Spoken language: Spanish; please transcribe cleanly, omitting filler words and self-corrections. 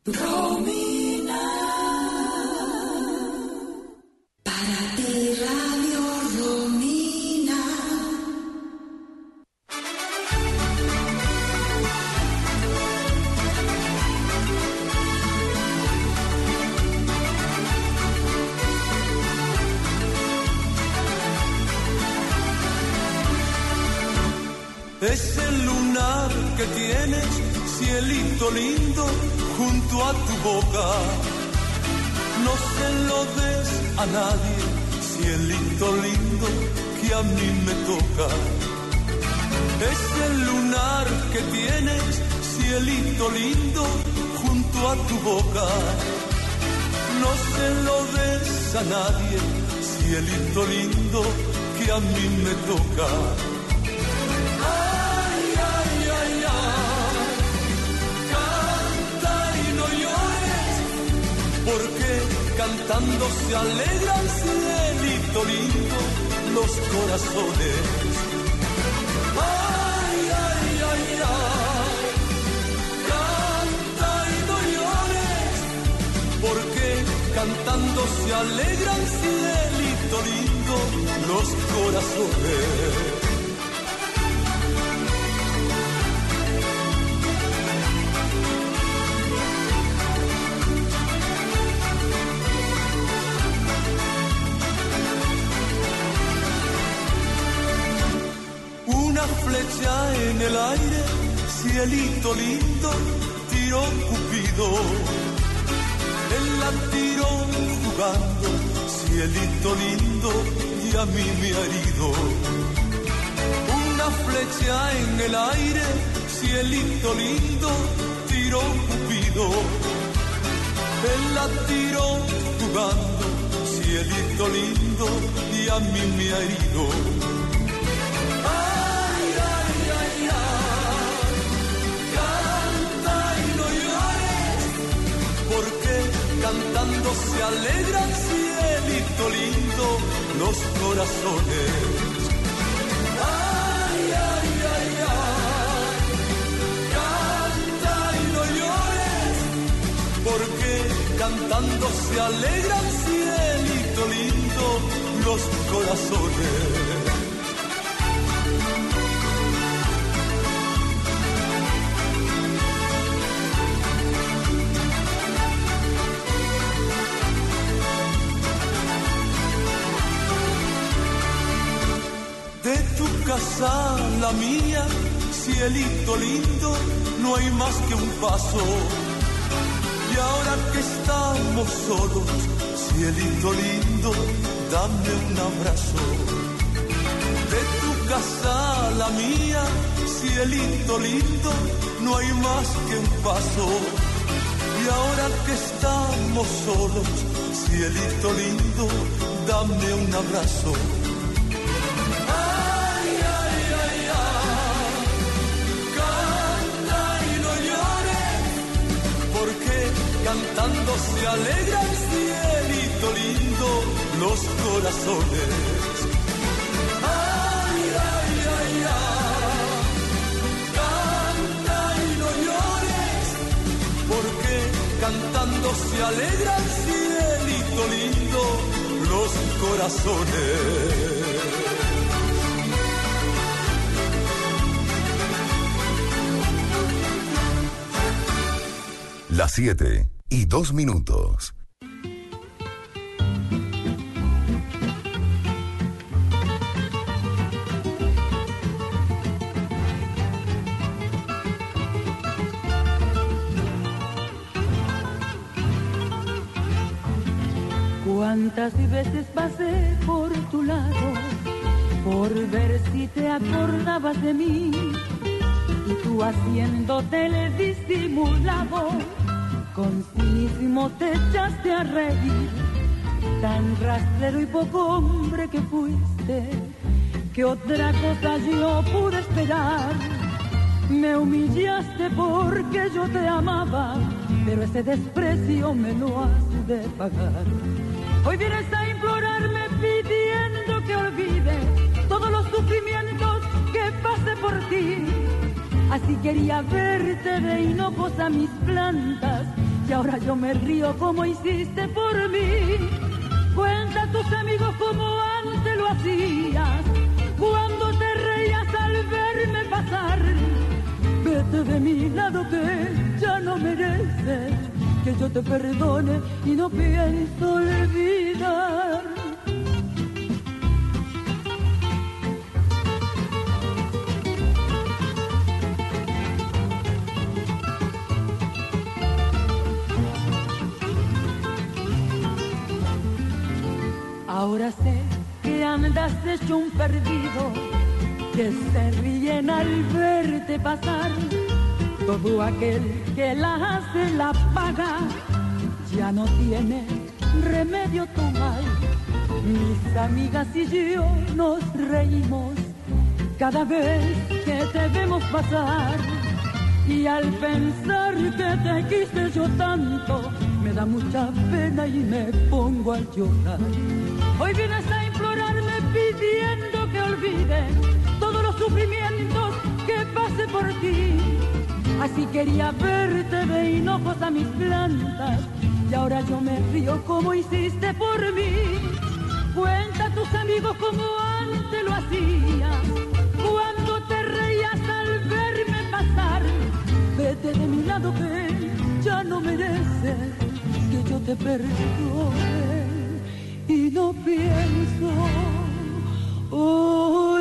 Romina, para ti Radio Romina. Es el lunar que tienes, cielito lindo, junto a tu boca. No se lo des a nadie, cielito lindo, que a mí me toca. Es el lunar que tienes, cielito lindo, junto a tu boca. No se lo des a nadie, cielito lindo, que a mí me toca. Porque cantando se alegran, cielito lindo, los corazones. Ay, ay, ay, ay, canta y no llores, porque cantando se alegran, cielito lindo, los corazones. Una flecha en el aire, cielito lindo, tiró Cupido. Él la tiró jugando, cielito lindo, y a mí me ha herido. Una flecha en el aire, cielito lindo, tiró Cupido. Él la tiró jugando, cielito lindo, y a mí me ha herido. Cantando se alegran, cielito lindo, los corazones. Ay, ay, ay, ay, canta y no llores, porque cantando se alegran, cielito lindo, los corazones. De tu casa a la mía, cielito lindo, no hay más que un paso. Y ahora que estamos solos, cielito lindo, dame un abrazo. De tu casa a la mía, cielito lindo, no hay más que un paso. Y ahora que estamos solos, cielito lindo, dame un abrazo. Cantando se alegran, cielito lindo, los corazones. Ay, ay, ay, ay, canta y no llores, porque cantando se alegran, cielito lindo, los corazones. Las 7:02. Cuántas veces pasé por tu lado, por ver si te acordabas de mí, y tú haciéndote el disimulado, con cinismo te echaste a reír. Tan rastrero y poco hombre que fuiste, que otra cosa yo pude esperar. Me humillaste porque yo te amaba, pero ese desprecio me lo has de pagar. Hoy vienes a implorarme pidiendo que olvide todos los sufrimientos que pasé por ti. Así quería verte de hinojos a mis plantas, y ahora yo me río como hiciste por mí. Cuenta a tus amigos como antes lo hacías, cuando te reías al verme pasar. Vete de mi lado que ya no mereces que yo te perdone y no pienso olvidar. Ahora sé que andas hecho un perdido, que se ríen al verte pasar. Todo aquel que la hace la paga, ya no tiene remedio tu mal. Mis amigas y yo nos reímos cada vez que te vemos pasar. Y al pensar que te quise yo tanto, me da mucha pena y me pongo a llorar. Hoy vienes a implorarme pidiendo que olvide todos los sufrimientos que pasé por ti. Así quería verte de hinojos a mis plantas, y ahora yo me río como hiciste por mí. Cuenta a tus amigos como antes lo hacías, cuando te reías al verme pasar. Vete de mi lado que ya no mereces que yo te perdone y no pienso olvidar.